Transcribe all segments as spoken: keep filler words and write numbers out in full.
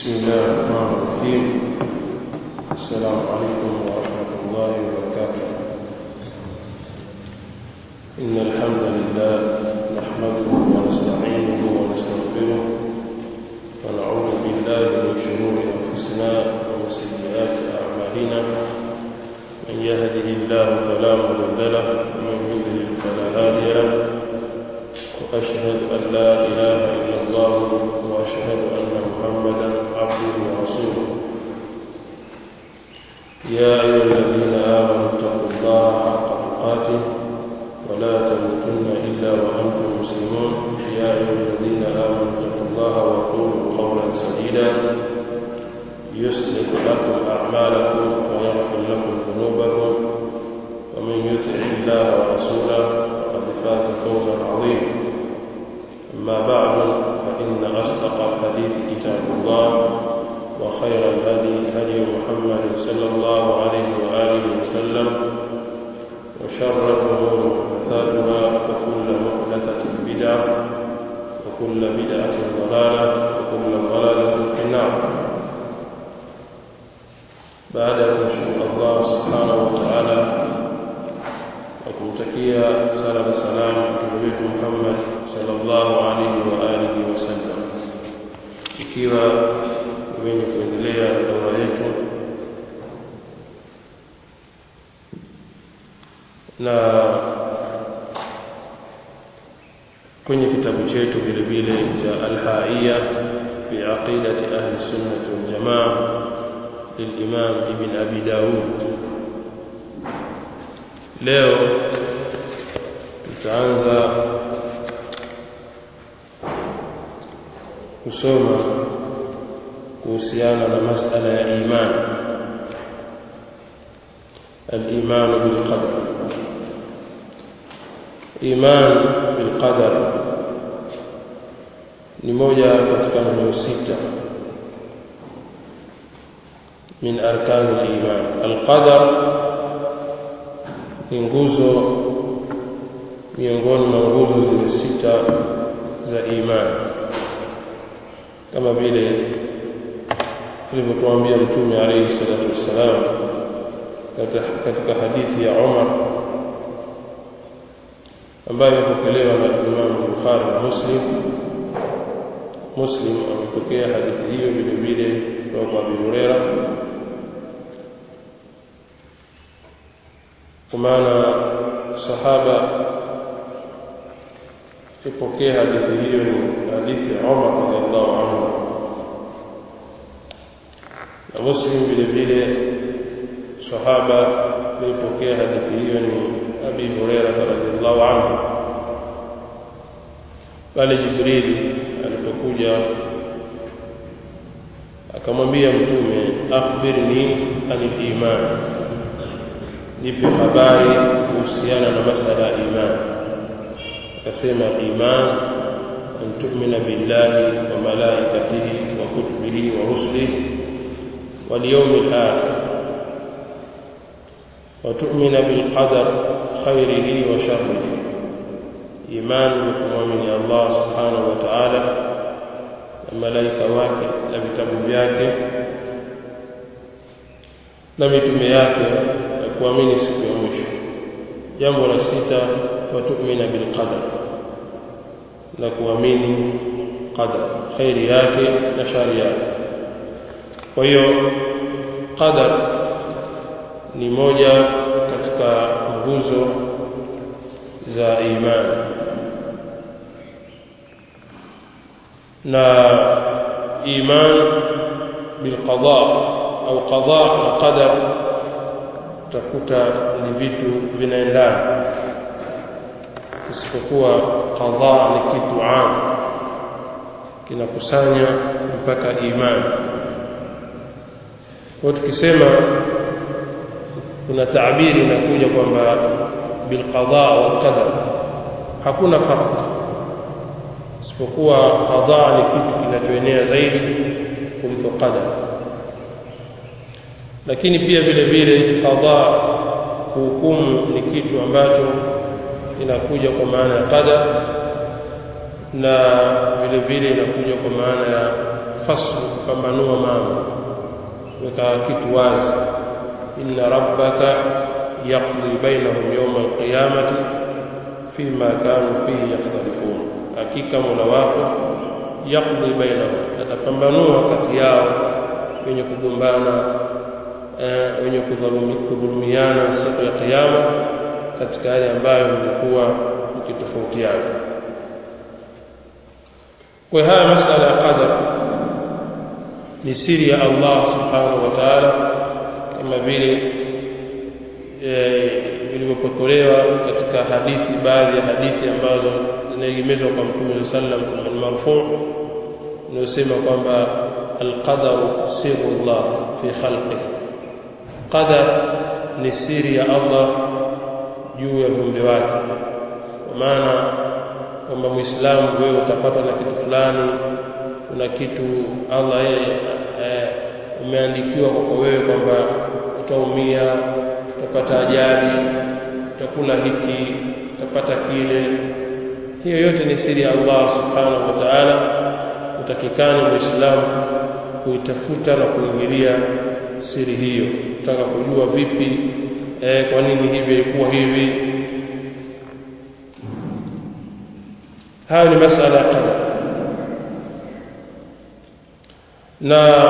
بسم الله الرحمن الرحيم. السلام عليكم ورحمة الله وبركاته. إن الحمد لله نحمده ونستعينه ونستغفره ونعوذ بالله من شرور أنفسنا ومن سيئات أعمالنا. من يهده الله فلا مضل له ومن يضلل فلا هادي له. وأشهد أن لا إله إلا الله وأشهد أن محمدا عبده ورسوله. يا أيها الذين آمنوا اتقوا الله حق تقاته ولا تموتن إلا وأنتم مسلمون. يا أيها الذين آمنوا اتقوا الله وقولوا قولا سديدا يصلح لكم أعمالكم ويغفر لكم ذنوبكم ومن يطع الله ورسوله فقد فاز فوزا عظيما. أما بعد فإن أصدق الحديث كتاب الله وخير الهدي هدي محمد صلى الله عليه وآله وسلم وشر الأمور محدثاتها وكل محدثة بدعة وكل بدعة ضلالة وكل ضلالة في النار. بعد أن نشكر الله سبحانه وتعالى وكمتكيا صلاة السلام على محمد صلى الله عليه وآله وسلم. ikiwa wenye kuendelea na daura yetu na kwenye kitabu chetu vile vile cha Al-Haiya fi aqidati ahli sunnah wal jamaa للإمام ابن أبي داود. leo tutaanza kusoma kuhusiana na masala ya iman, al-iman bil qadar. Iman bil qadar ni moja katika nguzo sita min arkan al-iman. Al-qadar ni nguzo miongoni mwa nguzo zile sita za iman, kama vile alivyotuambia Mtume alayhi salatu wassalam katika hadithi ya Umar ambayo imepokelewa na Imam Bukhari na Muslim. Muslim amepokea hadithi hiyo vile vile kutoka Abu Hurairah, kwa maana sahaba kupokea hadithi hiyo ni hadithi ya Umar radhiallahu anhu, na Muslim vile vile sahaba alipokea hadithi hiyo ni Abi Hurairah radhiallahu anhu. Pale Jibril alipokuja akamwambia Mtume, akhbirni anil iman, nipe habari kuhusiana na masala ya iman. Akasema iman an tu'mina billahi wa malaikatihi wa kutubihi wa rusulihi wal yawmil akhir wa tu'mina bil qadar khairihi wa sharrihi. Iman ni kumwamini Allah subhanahu wa ta'ala na malaika wake na vitabu vyake na mitume yake na kuamini siku ya mwisho. Jambo la sita, wa tu'mina bil qadar, na kuamini qadar, khairi yake na shari yake. Kwa hiyo qadar ni moja katika nguzo za imani, na iman bil qada au qada na qadar utakuta ni vitu vinaendana, isipokuwa qada ni kitu am kinakusanya mpaka imani. Kwa tukisema kuna taabiri inakuja kwamba bil qada wal qadar, hakuna farq, isipokuwa qada ni kitu kinachoenea zaidi kuliko qadar. Lakini pia vile vile qada hukumu ni kitu ambacho inakuja kwa maana ya qadar, na vile vile inakuja kwa maana ya fasl kupambanua mambo weka kitu wazi inna rabbaka yaqdi bainahum yawm alqiyamati fima kanu fihi yakhtalifun hakika mola wako yaqdi bainahum atapambanua kati yao wenye kugombana wenye kudhulumiana siku ya kiyama katika yale ambayo mlikuwa mkitofautiana. Kwa haya masala ya qadar ni siri ya Allah subhanahu wa ta'ala kama vile ilivyopotolewa katika hadithi baadhi ya hadithi ambazo zinaegemezwa kwa Mtume sallam al-marfu' inayosema kwamba al-qadaru sirrullah fi khalqihi qadar ni siri ya Allah juu ya viumbe wake kwa maana kwamba muislamu wewe utapata na kitu fulani kuna kitu Allah yeye umeandikiwa kwa wewe kwamba utaumia utapata ajali utakula hiki utapata kile hiyo yote ni siri ya Allah subhanahu wa ta'ala utakikani muislamu kuitafuta na kuingilia siri hiyo utaka kujua vipi eh, kwa nini hivi ilikuwa hivi haya ni masala ya qadar na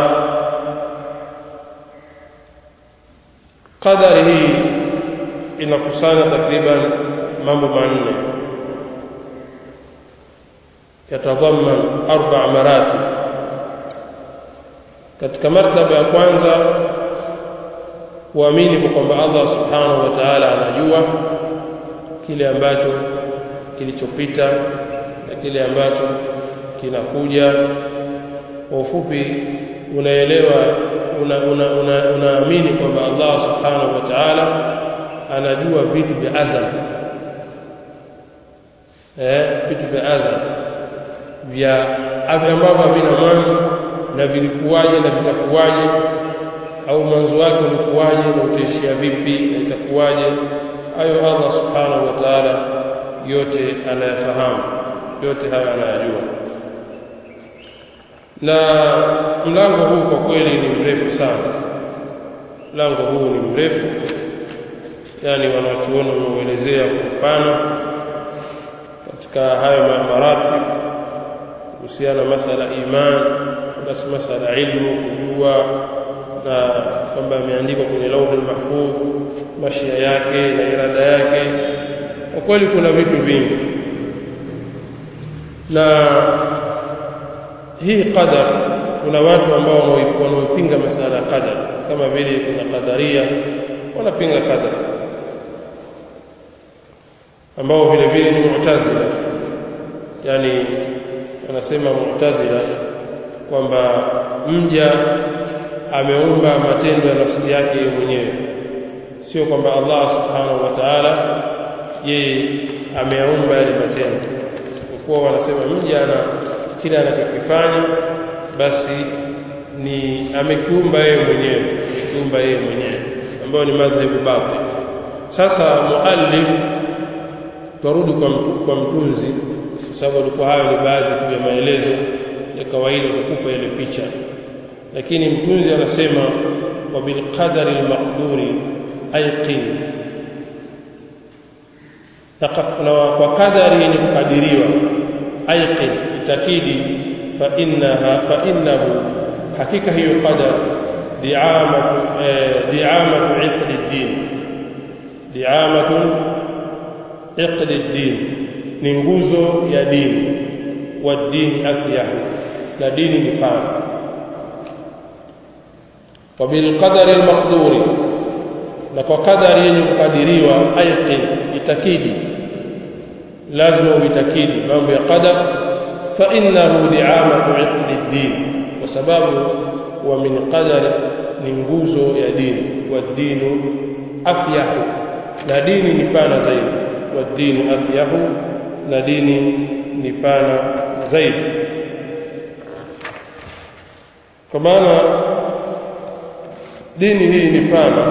qadari hii inakusanya takriban mambo manne yatadhamman arba maratib katika martaba ya kwanza kuamini kwamba Allah subhanahu wa ta'ala anajua kile ambacho kilichopita na kile ambacho kinakuja kwa ufupi unaelewa unaamini una, una, una kwamba Allah subhanahu wa ta'ala anajua vitu vya azali eh vitu vya azali vya ambavyo vina mwanzo na vilikuwaje na vitakuwaje au mwanzo wake ulikuwaje na utaishia vipi na itakuwaje hayo Allah subhanahu wa ta'ala yote anayafahamu yote haya anayajua na mlango huu kwa kweli ni mrefu sana mlango huu ni mrefu yani wanachuoni wameelezea kwa upana katika hayo maratib kuhusiana masala iman basi masala ilmu kujua na kwamba imeandikwa kwenye lauhul mahfuz mashia yake na irada yake kwa kweli kuna vitu vingi na hii qadar kuna watu ambao wanaopinga masala ya qadar kama vile kuna qadaria wanapinga qadar ambao vile vile ni mu'tazila yani wanasema mu'tazila kwamba mja ameumba matendo ya nafsi yake mwenyewe sio kwamba Allah subhanahu wa ta'ala yeye ameumba yale matendo isipokuwa wanasema mja ana kila anachokifanya basi ni amekiumba yeye mwenyewe amekiumba yeye mwenyewe ambao ni madhhabu batil sasa muallif turudi kwa mtu, kwa mtunzi kwa sababu alikuwa hayo ni baadhi tu ya maelezo ya kawaida kukupa ile picha lakini mtunzi anasema wa bil qadari al maqduri ayqin taqafna kwa qadari yenye kukadiriwa ayqin itakidi fa innaha fa innahu hakika hiyo qadar di'amatu di'amatu iqd ad-din di'amatu iqd ad-din ni nguzo ya dini wa dini afyah na dini ni pana wa bil qadari al maqduri na kwa kadari yenye kukadiriwa ayqin itakidi lazima uitakidi mambo ya qadar fa innahu di'amatu iqd ad-din kwa sababu wa min qadar ni nguzo ya dini wa dinu afyah na dini ni pana zaidi wa dinu afyah na dini ni pana zaidi kwa maana dini hii ni pana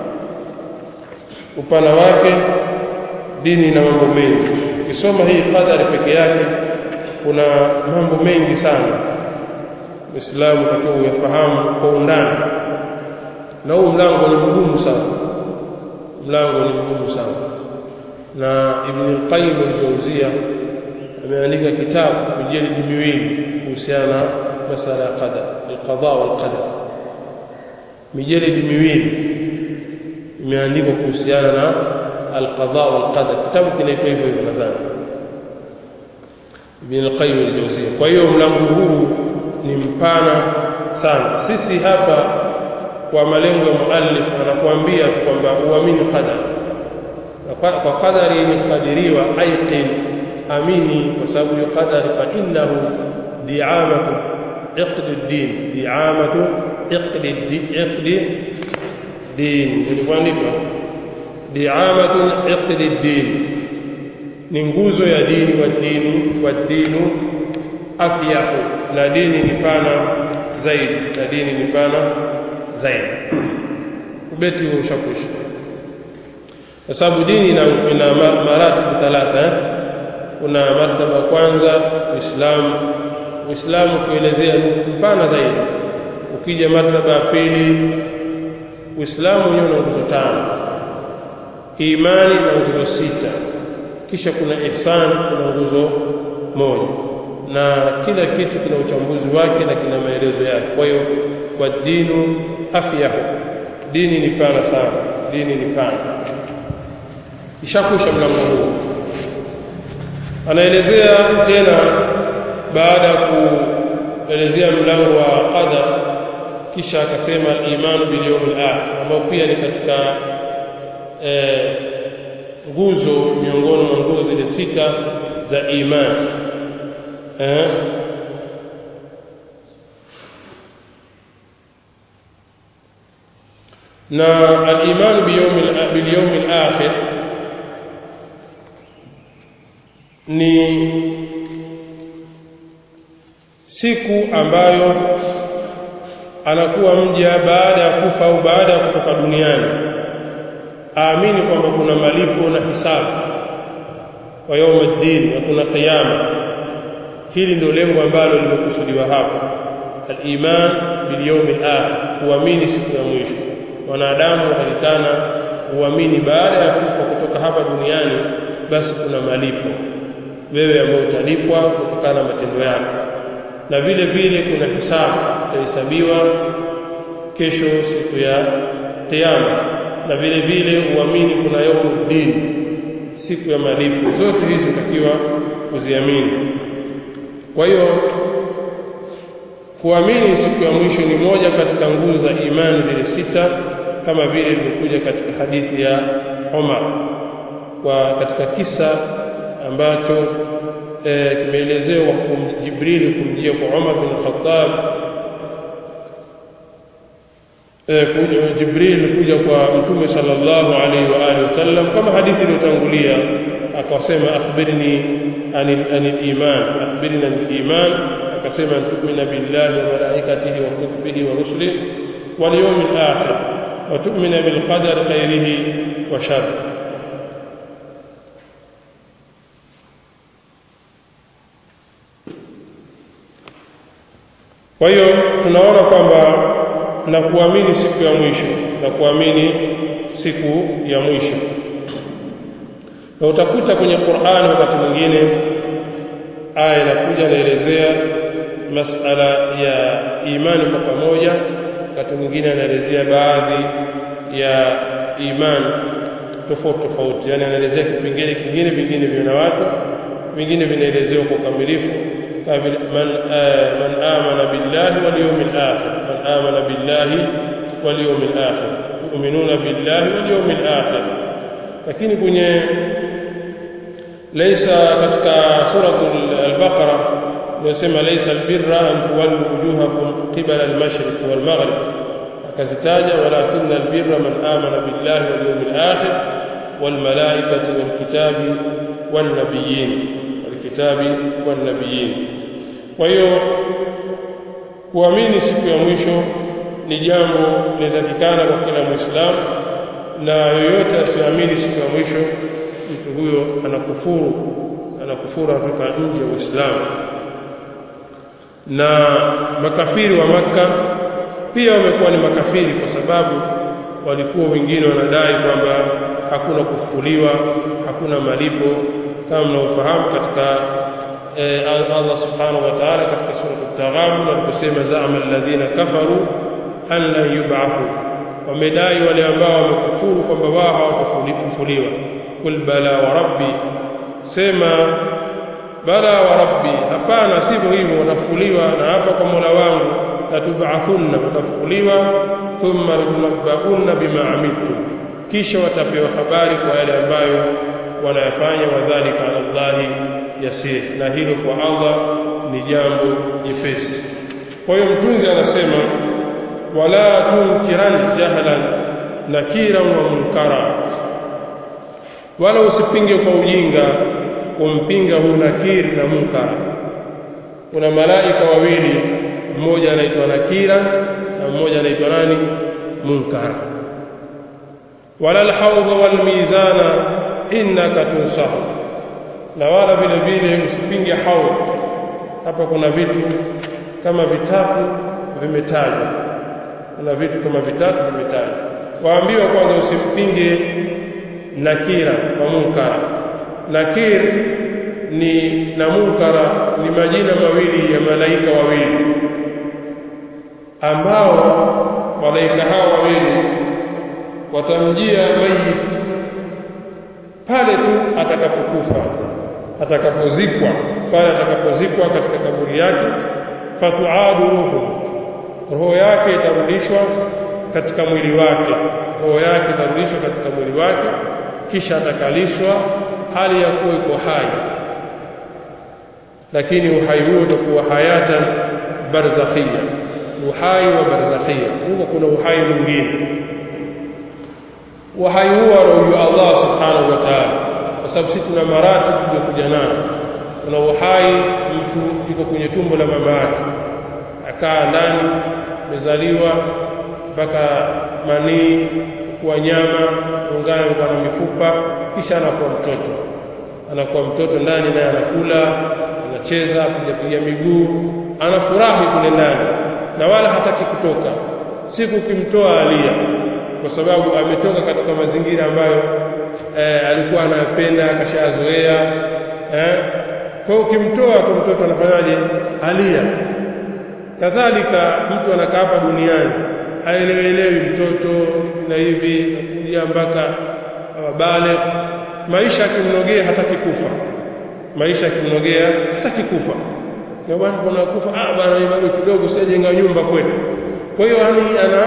upana wake dini na mambo mengi ukisoma hii qadari peke yake kuna mambo mengi sana Uislamu takiwa uyafahamu kwa undani. Na huu mlango ni mgumu sana, mlango ni mgumu sana. Na Ibn al-Qayyim al-Jawziyya ameandika kitabu mijeledi miwili kuhusiana na masala ya qadar, al-qadha wal-qadar. Mijeledi miwili imeandikwa kuhusiana na al-qadha wal-qadar. Kitabu kinaitwa hivyo hivyo nadhani, Ibn al-Qayyim al-Jawziyya. Kwa hiyo mlango huu ni mpana sana. Sisi hapa kwa malengo ya muallif anakuambia kwamba uamini qadar. Kwa qadari imekadiriwa, aiqin, amini, kwa sababu ya qadari, fa innahu di'amatu iqd ad-din, di'amatu iqd iqd din. Nilikuandika di'amatu iqd ad-din, ni nguzo ya dini, wa dini wa dinu afyahu, na dini ni pana zaidi, na dini ni pana zaidi. Ubeti ushakwisha, kwa sababu dini ina, ina maratibu thalatha. Kuna martaba kwanza Uislamu, Uislamu kuelezea mpana zaidi. Ukija martaba ya pili, Uislamu wenyewe una nguzo tano, imani na nguzo sita, kisha kuna ihsan, kuna nguzo moja, na kila kitu kina uchambuzi wake na kina maelezo yake. Kwa hiyo kwa dinu afyahu, dini ni pana sana, dini ni pana. Ishakusha mlango huu. Anaelezea tena baada ya kuelezea mlango wa qadar, kisha akasema imanu bil yawmil akhir, ambao pia ni katika eh, nguzo miongoni mwa nguzo zile sita za imani. Eh, na al-iman bil yawmil akhir ni siku ambayo anakuwa mja baada ya kufa au baada ya kutoka duniani aamini kwamba kuna malipo na hisabu wa yawmuddin, na kuna kiyama. Hili ndio lengo ambalo limekusudiwa hapa, al-iman bil yawmil akhir, kuamini siku ya mwisho. Wanadamu walikana uamini baada ya kufa kutoka hapa duniani basi kuna malipo, wewe ambao utalipwa kutokana na matendo yako, na vile vile kuna hisabu, utahesabiwa kesho siku ya kiyama, na vile vile uamini kuna yawmuddin, siku ya malipo. Zote hizi utakiwa kuziamini. Kwa hiyo kuamini siku ya mwisho ni moja katika nguzo za imani zile sita, kama vile ilivyokuja katika hadithi ya Umar, kwa katika kisa ambacho e, kimeelezewa kwa Jibril kumjia kwa Umar bin Khattab. E, kuja Jibril kuja kwa Mtume sallallahu alaihi wa alihi wasallam, kama hadithi iliyotangulia, akasema akhbirni anil anil iman, akhbirni anil iman, akasema tu'minu billahi wa malaikatihi wa kutubihi wa rusulihi wal yawmil akhir wa tu'minu bil qadari khairihi wa sharrihi. Kwa hiyo tunaona kwamba na kuamini siku ya mwisho, na kuamini siku ya mwisho, na utakuta kwenye Qur'an wakati mwingine aya inakuja inaelezea masala ya imani kwa pamoja, wakati mwingine anaelezea baadhi ya imani tofauti tofauti, yani anaelezea kipengele kingine, vingine vina watu, vingine vinaelezewa kwa kamilifu. من من آمن بالله واليوم الآخر، من آمن بالله واليوم الآخر، يؤمنون بالله واليوم الآخر. lakini kwenye laysa katika suratul al-Baqara inasema laysa albirra an tuwallu wujuhakum qibala al-mashriq wal maghrib, akazitaja walakinna albirra man amana billahi wal yawmil akhir wal malaikati wal kitabi wan nabiyyin, kitabi wa nabiyin. Kwa hiyo kuamini siku ya mwisho ni jambo linatakikana kwa kila Muislamu, na yoyote asiamini siku ya mwisho, mtu huyo anakufuru, anakufuru kutoka nje ya Uislamu. na makafiri wa Makka pia wamekuwa ni makafiri kwa sababu walikuwa wengine wanadai kwamba hakuna kufufuliwa, hakuna malipo, kama mnaofahamu katika eh, Allah subhanahu wa ta'ala katika sura At-Taghabun aliposema za'ama alladhina kafaru an la yub'athu, wamedai wale ambao wamekufuru kwamba wao hawatafufuliwa. Kul bala wa rabbi, sema bala wa rabbi, hapana sivyo hivyo, watafufuliwa na hapa kwa Mola wangu, latub'athunna, watafufuliwa, thumma tunabbaunna bima amiltum, kisha watapewa habari kwa yale ambayo wanayafanya, wadhalika ala Allahi yasir, na hilo kwa Allah ni jambo jepesi. Kwa hiyo mtunzi anasema wala tunkiran jahlan nakiran wa munkara, wala usipinge kwa ujinga kumpinga huyu nakir na munkar. Kuna malaika wawili, mmoja anaitwa nakira na mmoja anaitwa nani? Munkar. wala alhawdha wal mizana innaka tunsahu, na wala vile vile usipinge haudh. Hapa kuna vitu kama vitatu vimetajwa, kuna vitu kama vitatu vimetajwa. Waambiwa kwanza usimpinge nakira wa munkara. Nakir ni na munkara ni majina mawili ya malaika wawili ambao malaika hao wawili watamjia mayit pale tu atakapokufa, atakapozikwa, pale atakapozikwa katika kaburi yake, fatuadu ruhu, roho yake itarudishwa katika mwili wake, roho yake itarudishwa katika mwili wake, kisha atakalishwa hali ya kuwa iko hai, lakini uhai huo utakuwa hayatan barzakhia, uhai wa barzakhia. Huko kuna uhai mwingine, uhai huo anaujua Allah subhanahu wa ta'ala, kwa sababu sisi tuna maratibu tumekuja nayo. Kuna uhai mtu yuko kwenye tumbo la mama yake, akaa ndani, amezaliwa mpaka manii kwa nyama ungana na mifupa, kisha anakuwa mtoto, anakuwa mtoto ndani, naye anakula, anacheza, kupiga miguu, anafurahi kule ndani na wala hataki kutoka. Siku ukimtoa alia, kwa sababu ametoka katika mazingira ambayo eh, alikuwa anapenda, akashazoea. Eh, kwa ukimtoa tu mtoto anafanyaje? Alia. Kadhalika mtu anakaa hapa duniani haelewi mtoto na hivi kuja mpaka bale, maisha yakimnogea hataki kufa, maisha yakimnogea hataki kufa. Kwa bwana kuna kufa, ah bwana bado kidogo sijenga nyumba kwetu. Kwa hiyo yani ana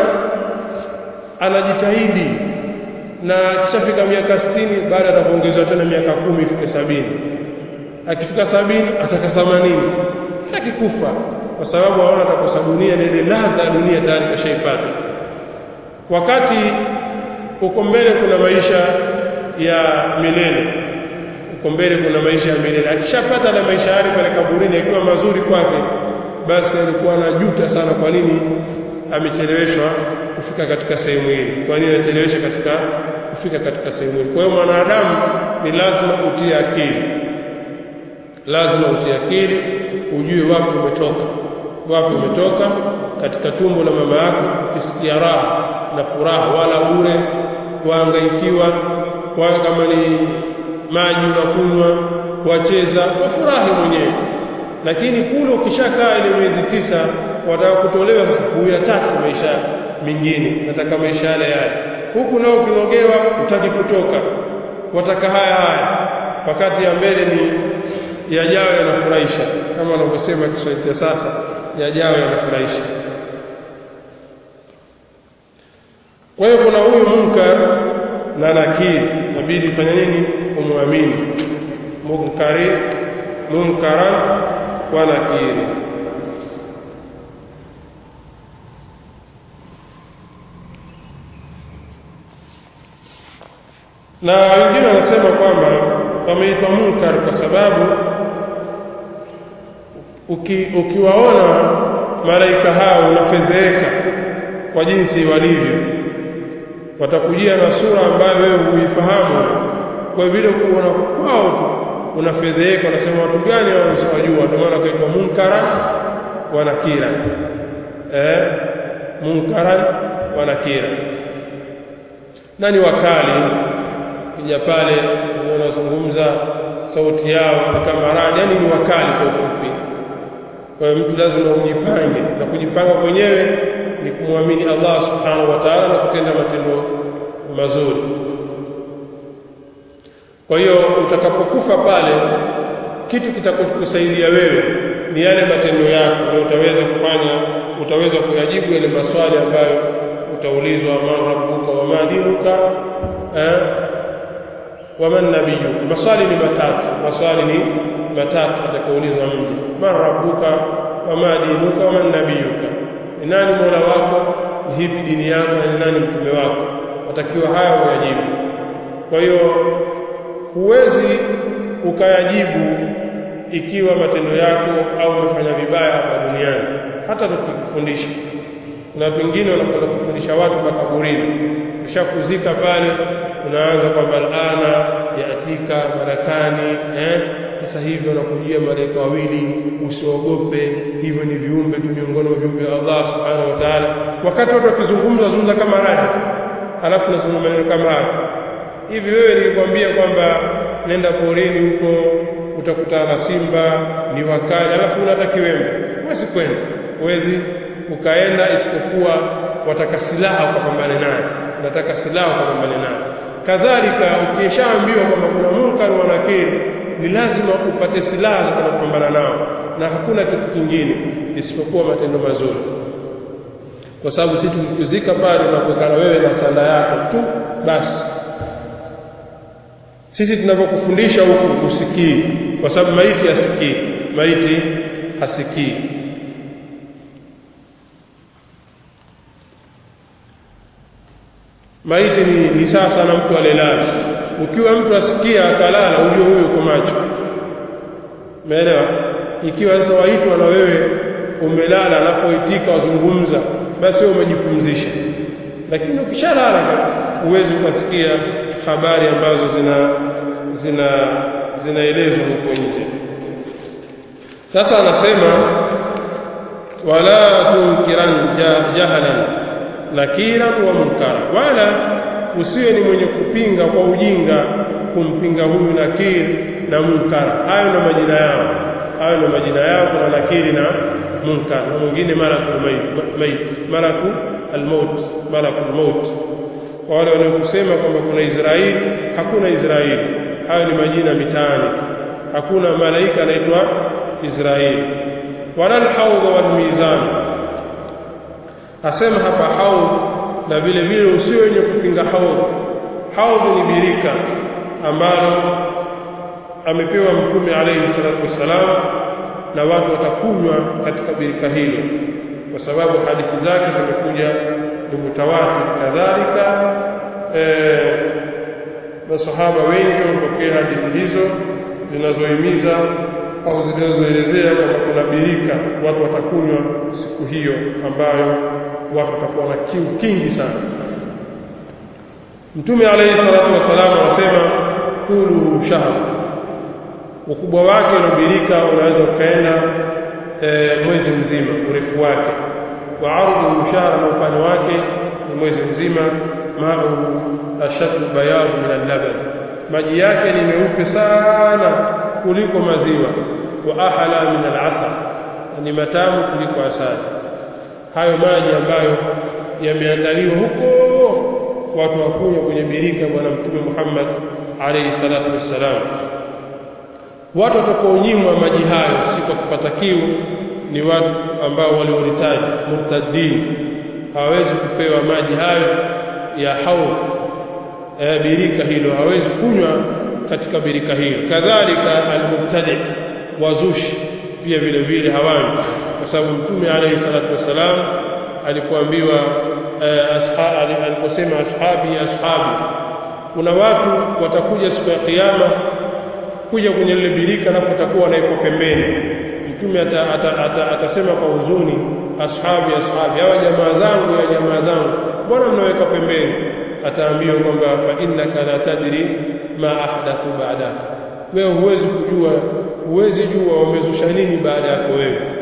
anajitahidi, na kishafika miaka sitini baada ataongezwa tena miaka kumi ifike sabini, akifika sabini ataka themanini, hataki kufa kwa sababu anaona atakosa dunia, ile ladha dunia tayari kashaipata. Wakati uko mbele kuna maisha ya milele, uko mbele kuna maisha ya milele. Akishapata na maisha yale pale kaburini yakiwa mazuri kwake, basi alikuwa anajuta sana kwa nini amecheleweshwa kufika katika sehemu hii, kwa nini anachelewesha katika kufika katika sehemu hii. Kwa hiyo mwanadamu ni lazima utie akili, lazima utie akili, ujue wapi umetoka, wapi umetoka katika tumbo la mama yako, ukisikia raha na furaha, wala bure kuhangaikiwa, kwa kama ni maji unakunywa, wacheza, wafurahi mwenyewe. Lakini kule ukishakaa ile miezi tisa, wataka kutolewa sasa kuya tatu maisha mingine, nataka maisha yale yale. Huku nao ukinogewa utaki kutoka, wataka haya haya, wakati ya mbele ni yajayo yanafurahisha, kama wanavyosema Kiswahili sasa, yajayo yanafurahisha. Kwa hiyo kuna huyu munkar na nakir, inabidi fanya nini? Umwamini. Munkari, munkaran wa nakir. Na wengine wanasema kwamba wameitwa munkar kwa sababu uki, ukiwaona malaika hao unafedheka kwa jinsi walivyo, watakujia na sura ambayo wewe huifahamu. Kwa vile kuona kwao tu unafedheka, unasema watu gani hao usiwajua? Ndio maana kaitwa munkara wa nakira, eh munkaran wa nakira. Nani wakali kija pale wanazungumza sauti yao kama radi, yani ni wakali kwa ufupi. Kwa hiyo mtu lazima ujipange, na kujipanga kwenyewe ni kumwamini Allah subhanahu wa ta'ala na kutenda matendo mazuri. Kwa hiyo utakapokufa pale, kitu kitakokusaidia wewe ni yale matendo yako, na utaweza kufanya, utaweza kuyajibu yale maswali ambayo utaulizwa, man rabbuka wa ma dinuka eh wa man nabiyuka. Maswali ni matatu, maswali ni matatu atakaulizwa mtu, man rabbuka wa ma dinuka wa man nabiyuka, ni nani mola wako, ni hipi dini yako, na ni nani mtume wako. Atakiwa haya uyajibu. Kwa hiyo huwezi ukayajibu ikiwa matendo yako au umefanya vibaya hapa duniani. Hata tukikufundisha, na pengine unakwenda kufundisha watu makaburini, ushakuzika pale, unaanza kwamba alana yaatika malakani, eh sasa hivi wanakujia malaika wawili, usiogope, hivyo ni viumbe tu miongoni mwa viumbe Allah subhanahu wa ta'ala. Wakati watu wakizungumza zungumza kama radi, alafu nazungumza maneno kama haya hivi. Wewe nilikwambia kwamba nenda porini huko utakutana na simba ni wakali, alafu unataka kiwembe, huwezi kwenda, huwezi ukaenda, isipokuwa wataka silaha ukapambane naye, unataka silaha ukapambane naye. Kadhalika ukishaambiwa kwamba kuna munkar wa nakiri, ni lazima upate silaha za kupambana nao, na hakuna kitu kingine isipokuwa matendo mazuri. Kwa sababu sisi tukikuzika pale na kukana wewe na sala yako tu basi, sisi tunapokufundisha huku usikii, kwa sababu maiti hasikii, maiti hasikii. Maiti ni, ni sasa na mtu alelala. Ukiwa mtu asikia akalala, ujue huyo uko macho. Umeelewa? Ikiwa sasa waitwa na wewe umelala, anapoitika wazungumza, basi wewe umejipumzisha. Lakini ukishalala huwezi ukasikia habari ambazo zina zina zinaelezwa huko nje. Sasa anasema wala tunkiran jahalan nakira wa munkara, wala usiwe ni mwenye kupinga kwa ujinga kumpinga huyu nakiri na munkara. Hayo na majina yao, hayo na majina yao, kuna nakiri na munkar, na mwingine malakul maut, malakul almaut, malakul maut. Kwa wale wanaosema kwamba kuna Israeli, hakuna Israeli, hayo ni majina mitaani, hakuna malaika anaitwa Israeli. Wala alhawd wal mizan, asema hapa haudh, na vile vile usiwe wenye kupinga haudh. Haudh ni birika ambalo amepewa Mtume alayhi salatu wasalam, na watu watakunywa katika birika hilo, kwa sababu hadithi zake zimekuja ni mutawatir. Kadhalika eh masahaba wengi wamepokea hadithi hizo zinazohimiza au zinazoelezea kwamba kuna birika watu watakunywa siku hiyo, ambayo watu watakuwa na kiu kingi sana. Mtume alayhi salatu wasalam anasema tulu shahr, ukubwa wake na birika unaweza ukaenda e, mwezi mzima, urefu wake. Wa ardhu shahr, na upana wake ni mwezi mzima. Ma'u ashaddu bayad min al-laban, maji yake ni meupe sana kuliko maziwa. Wa ahla min al-asal, ni matamu kuliko asali. Hayo maji ambayo yameandaliwa huko watu wakunywa kwenye birika bwana Mtume Muhammad alayhi salatu wassalam. Watu watakaonyimwa maji hayo si kwa kupata kiu ni watu ambao walioritaji murtadin, hawawezi kupewa maji hayo ya haudh e, birika hilo, hawezi kunywa katika birika hilo. Kadhalika almubtadi wazushi pia vile vile hawani, kwa sababu Mtume alayhi salatu wasalam alipoambiwa eh, ashabi, aliposema ashabi ashabi, kuna watu watakuja siku ya kiyama kuja kwenye ile birika na watakuwa naiko pembeni. Mtume atasema ata, ata, ata kwa huzuni, ashabi ashabi, hawa jamaa zangu ya jamaa zangu, mbona mnaweka pembeni? Ataambiwa kwamba fa innaka la tadri ma ahdathu ba'daka, wewe huwezi kujua, huwezi jua wamezusha nini baada yako wewe,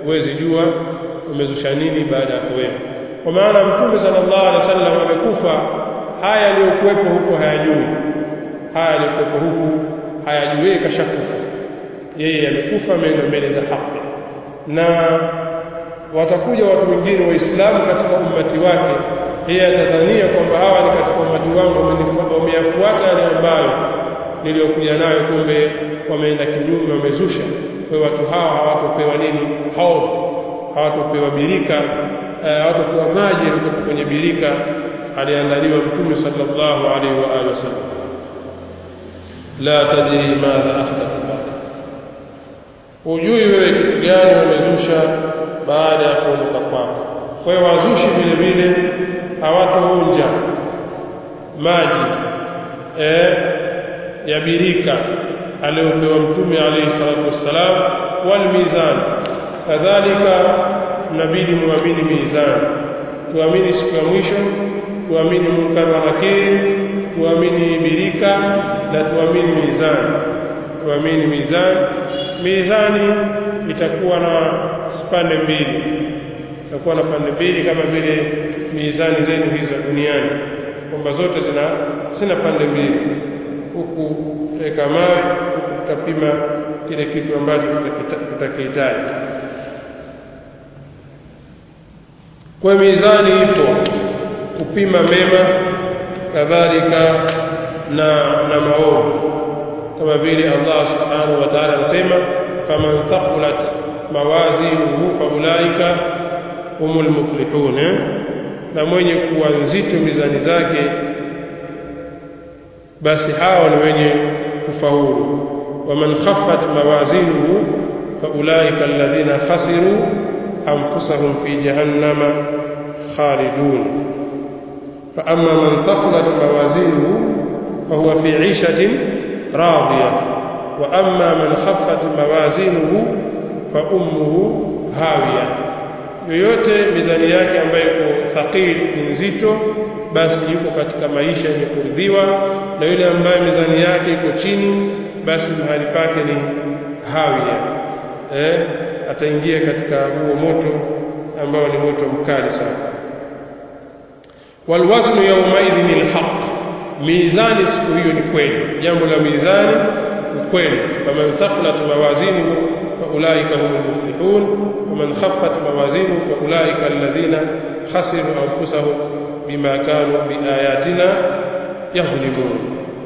huwezi jua umezusha nini baada ya wewe. Kwa maana Mtume sallallahu alaihi wasallam amekufa, haya aliyokuwepo huko hayajui, haya aliyokuwepo huko hayajui, yeye kashakufa, yeye amekufa mbele za haki. Na watakuja watu wengine waislamu katika ummati wake, yeye atadhania kwamba hawa ni katika ummati wangu, wameyafuata yale ambayo niliyokuja nayo, kumbe wameenda kinyume, wamezusha. Kwa watu hawa hawatopewa nini? Haud, hawatopewa birika, hawatopewa maji kutoka kwenye birika aliandaliwa Mtume sallallahu alaihi wa alihi wasallam. La tadri madha ahdatha ba'da, hujui wewe kitu gani wamezusha baada ya kuondoka kwako. Kwa hiyo wazushi vile vile hawatoonja maji eh ya birika aliyopewa Mtume alayhi salatu wassalam, wal mizan kadhalika nabidi muamini mizan, tuamini siku ya mwisho, tuamini munkar wa nakir, tuamini birika na tuamini mizan. Tuamini mizan, mizani itakuwa na pande mbili, itakuwa na pande mbili kama vile mizani zenu hizo duniani, kwamba zote zina zina pande mbili, huku tutaweka mawe, huku tutapima kile kitu ambacho tutakihitaji. Kwa mizani ipo kupima mema kadhalika na na maovu, kama vile Allah subhanahu wa ta'ala anasema faman thaqulat mawazinuhu faulaika humul muflihun, eh? Na mwenye kuwa nzito mizani zake basi hao ni wenye kufaulu. Waman khaffat mawazinuhu faulaika alladhina khasiru anfusahum fi jahannama khalidun. fa amma man thaqulat mawazinuhu fahuwa fi 'ishatin radiyah wa amma man khaffat mawazinuhu fa ummuhu hawiyah. Yoyote mizani yake ambayo iko thaqil, nzito, basi yuko katika maisha yenye kuridhiwa, na yule ambaye mizani yake iko chini basi mahali pake ni hawiyah, eh ataingia katika huo moto ambao ni moto mkali sana. Wal waznu yawma idhin al haqq, mizani siku hiyo ni kweli, jambo la mizani ni kweli. faman thaqulat mawazinuhu faulaika humul muflihun waman khaffat mawazinuhu faulaika alladhina khasiru anfusahum bima kanu biayatina yadhlimun.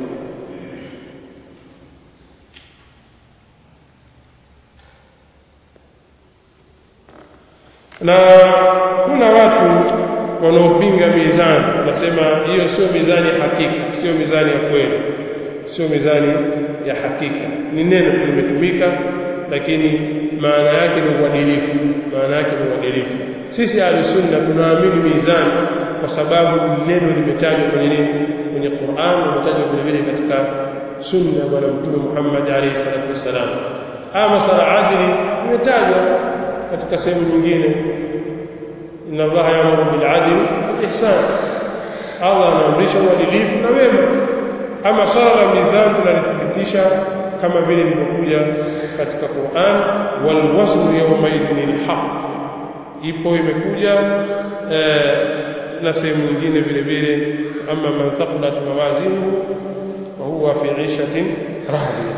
Na kuna watu wanaopinga mizani, wanasema hiyo sio mizani hakika, sio mizani ya kweli, sio mizani ya hakika. Ni neno limetumika, lakini maana yake ni uadilifu, maana yake ni uadilifu. Sisi Ahlus-Sunna tunaamini mizani kwa sababu neno limetajwa kwenye nini? Kwenye Qur'an, limetajwa vile vile katika sunna ya Bwana Mtume Muhammad alayhi salatu wasalam. Ama masala adli limetajwa katika sehemu nyingine, inna Allaha ya'muru bil 'adli wal ihsan, Allah anaamrisha uadilifu na wema. Ama swala la mizani tunalithibitisha kama vile lilivyokuja katika Qur'an, wal waznu yawma idhin haqq, ipo imekuja eh, na sehemu nyingine vile vile, amma man thaqulat mawazinuhu wa huwa fi 'ishatin radiyah.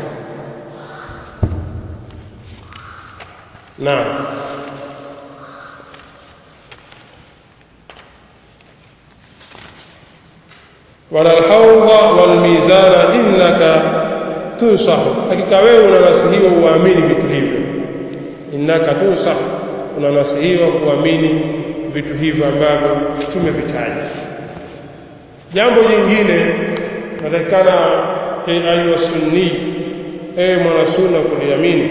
Naam. wala al-hawda wal mizana innaka tunsahu, hakika wewe unanasihiwa uamini vitu hivyo. Innaka tunsahu, unanasihiwa kuamini vitu hivyo ambavyo tumevitaja. Jambo jingine natakana ayu sunni, eh mwana sunna kuliamini,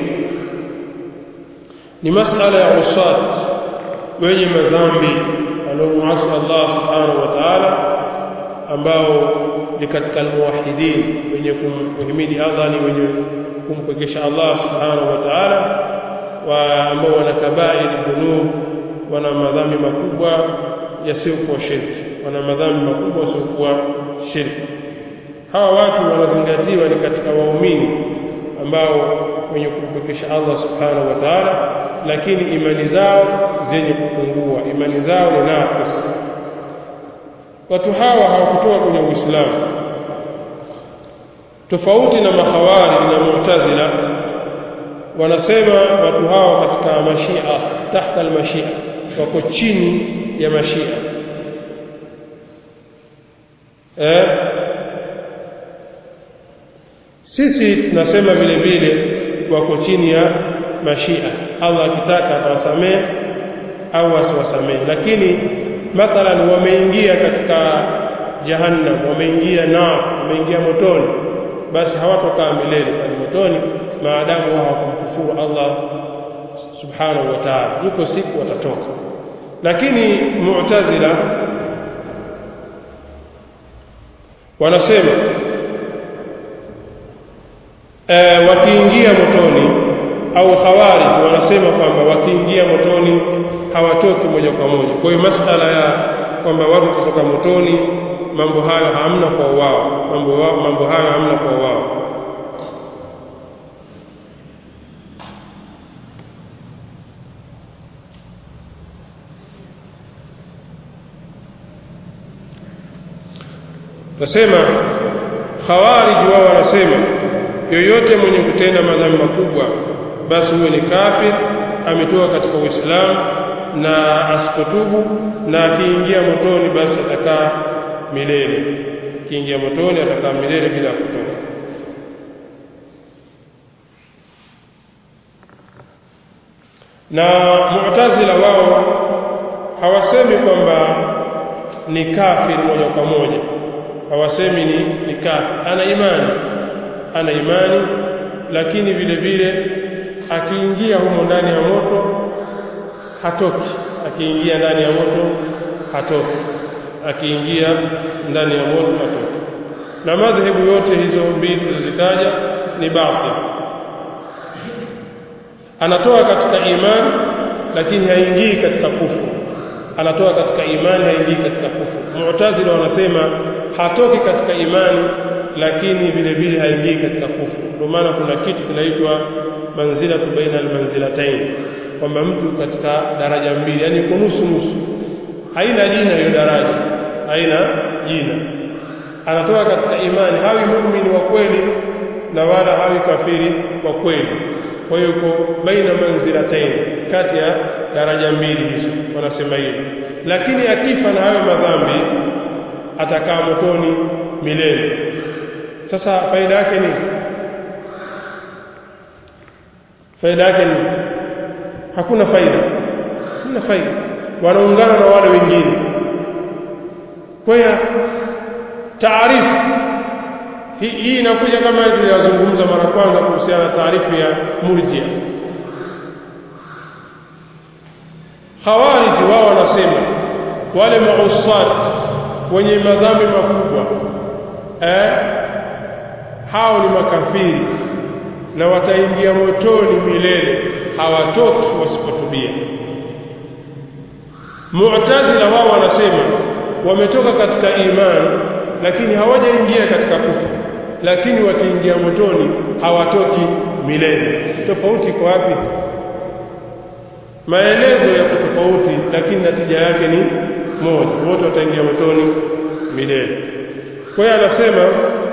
ni masala ya usat, wenye madhambi wanaomuasi Allah subhanahu wa ta'ala, ambao ni katika almuwahidin, wenye kumhimidi Allah, ni wenye kumpekesha Allah subhanahu wa ta'ala, wa ambao wana kabair dhunub, wana madhambi makubwa yasiyokuwa shirki, wana madhambi makubwa yasiyokuwa shirki. Hawa watu wanazingatiwa ni katika waumini ambao wenye kumpekesha Allah subhanahu wa ta'ala, lakini imani zao zenye kupungua, imani zao ni naqis. Watu hawa hawakutoka kwenye Uislamu, tofauti na makhawarij na mu'tazila. Wanasema watu hawa katika mashia, tahta al-mashia, wako chini ya mashia. Eh sisi tunasema vile vile wako chini ya mashia. Allah akitaka atawasamehe au asiwasamehe, lakini mathalan wameingia katika jahannam, wameingia nar, wameingia motoni, basi hawatokaa milele pale motoni maadamu wao hawakumkufuru Allah subhanahu wa ta'ala. Yuko siku watatoka. Lakini mu'tazila wanasema e, wakiingia motoni, au khawarij wanasema kwamba wakiingia motoni hawatoki moja kwa moja. Kwa hiyo masala ya kwamba watu kutoka motoni, mambo hayo hamna kwa wao, mambo wao mambo hayo hamna kwa wao. Nasema khawarij wao wanasema yoyote mwenye kutenda madhambi makubwa basi huyo ni kafir, ametoka katika Uislamu, na asipotubu na akiingia motoni basi atakaa milele. Akiingia motoni atakaa milele bila kutoka. Na mu'tazila wao hawasemi kwamba ni kafir moja kwa moja, hawasemi ni, ni kafir, ana imani ana imani lakini vile vile akiingia humo ndani ya moto hatoki. Akiingia ndani ya moto hatoki, akiingia ndani ya moto hatoki. Na madhehebu yote hizo mbili zilizitaja ni batil. Anatoa katika imani lakini haingii katika kufuru, anatoa katika imani haingii katika kufuru. Mu'tazila wanasema hatoki katika imani lakini vile vile haingii katika kufuru. Ndio maana kuna kitu kinaitwa manzilatu baina almanzilatayn, kwamba mtu katika daraja mbili, yani yuko nusu nusu. Haina jina hiyo daraja, haina jina. Anatoka katika imani, hawi muumini wa kweli na wala hawi kafiri wa kweli. Kwa hiyo yuko baina manzilatayn, kati ya daraja mbili hizo, wanasema hivyo. Lakini akifa na hayo madhambi atakaa motoni milele. Sasa faida yake ni faida yake ni hakuna faida, hakuna faida. Wanaungana na wale wengine. Kwa hiyo taarifu hii hii inakuja kama tuliyozungumza mara kwanza kuhusiana na taarifu ya murjia. Khawarij wao wanasema wale mausat wenye madhambi makubwa eh hao ni makafiri na wataingia motoni milele, hawatoki wasipotubia. Mu'tazila wao wanasema wametoka katika imani lakini hawajaingia katika kufuru, lakini wakiingia motoni hawatoki milele. Tofauti kwa wapi? Maelezo ya tofauti, lakini natija yake ni moja, wote wataingia motoni milele. Kwa hiyo anasema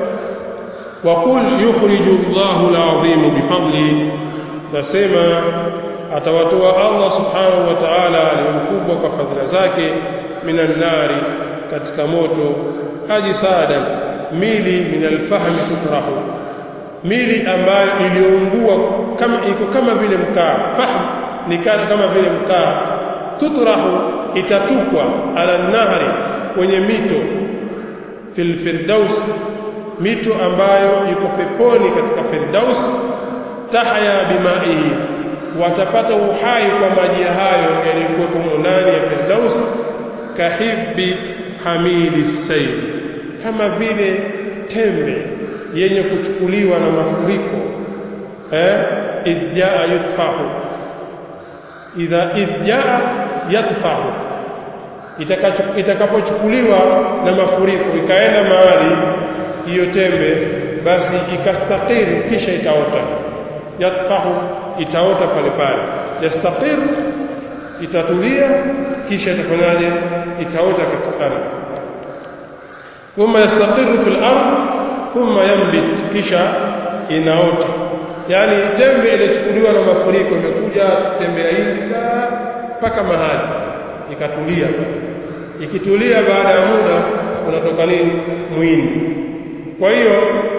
وقل يخرج الله العظيم بفضله، nasema atawatoa Allah subhanahu wa ta'ala aliyemkubwa kwa fadhila zake minan nari, katika moto, ajisadan, mili min alfahmi tutrahu, mili ambayo iliungua kama iko kama vile mkaa. Fahm ni kama vile mkaa, tutrahu itatupwa, ala nahri, kwenye mito, fil firdaus, mito ambayo iko peponi katika firdaus. Tahya bimaihi, watapata uhai kwa maji hayo yaliyokuwa ndani ya firdaus. Kahibbi hamili sayl, kama vile tembe yenye kuchukuliwa na mafuriko. eh idjaa yutfahu, idha idjaa yatfahu, itakapochukuliwa na mafuriko ikaenda mahali hiyo tembe, basi ikastakiri, kisha itaota. Yatfahu, itaota pale pale. yastaqir, itatulia, kisha itafanyaje? Itaota katika ardhi. Thumma yastaqiru fil ardh thumma yanbit, kisha inaota. Yani tembe ilichukuliwa na mafuriko imekuja tembea hivi mpaka mahali ikatulia. Ikitulia baada ya muda unatoka nini? Mwini. Kwa hiyo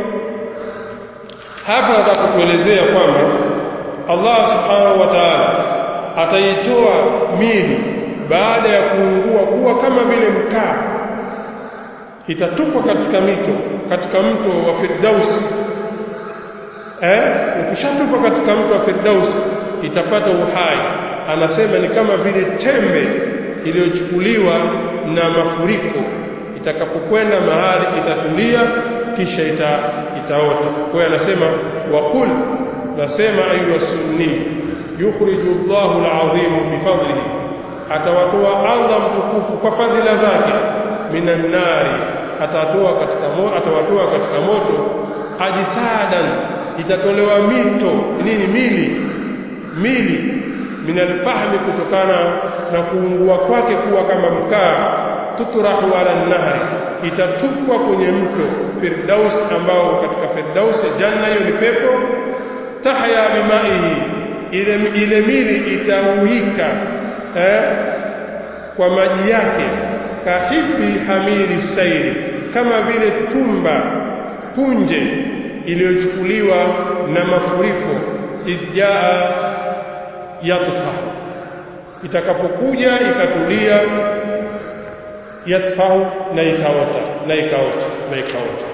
hapa nataka kuelezea kwamba Allah subhanahu wa ta'ala ataitoa mili baada ya kuungua kuwa kama vile mkaa, itatupwa katika mito, katika mto wa Firdaus. Eh, ukishatupa katika mto wa Firdaus itapata uhai. Anasema ni kama vile tembe iliyochukuliwa na mafuriko, itakapokwenda mahali itatulia, kisha ita, itaota. Kwa hiyo anasema waqul, nasema ayu sunni, yukhriju Allahu al-azim bifadlihi, atawatoa Allah mtukufu kwa fadhila zake, minan nari, atatoa katika moto, atawatoa katika moto, ajisadan, itatolewa mito nini? Mili, mili minal fahmi, kutokana na kuungua kwake kuwa kama mkaa, tutrahu ala nahri, itatupwa kwenye mto Firdaus, ambao katika Firdaus janna, hiyo ni pepo. Tahya bimaihi, ile ile mili itauhika eh, kwa maji yake. Kahifi hamili sairi, kama vile tumba punje iliyochukuliwa na mafuriko. Idjaa yatfa, itakapokuja ikatulia, yatfa, na ikaota na ikaota na ikaota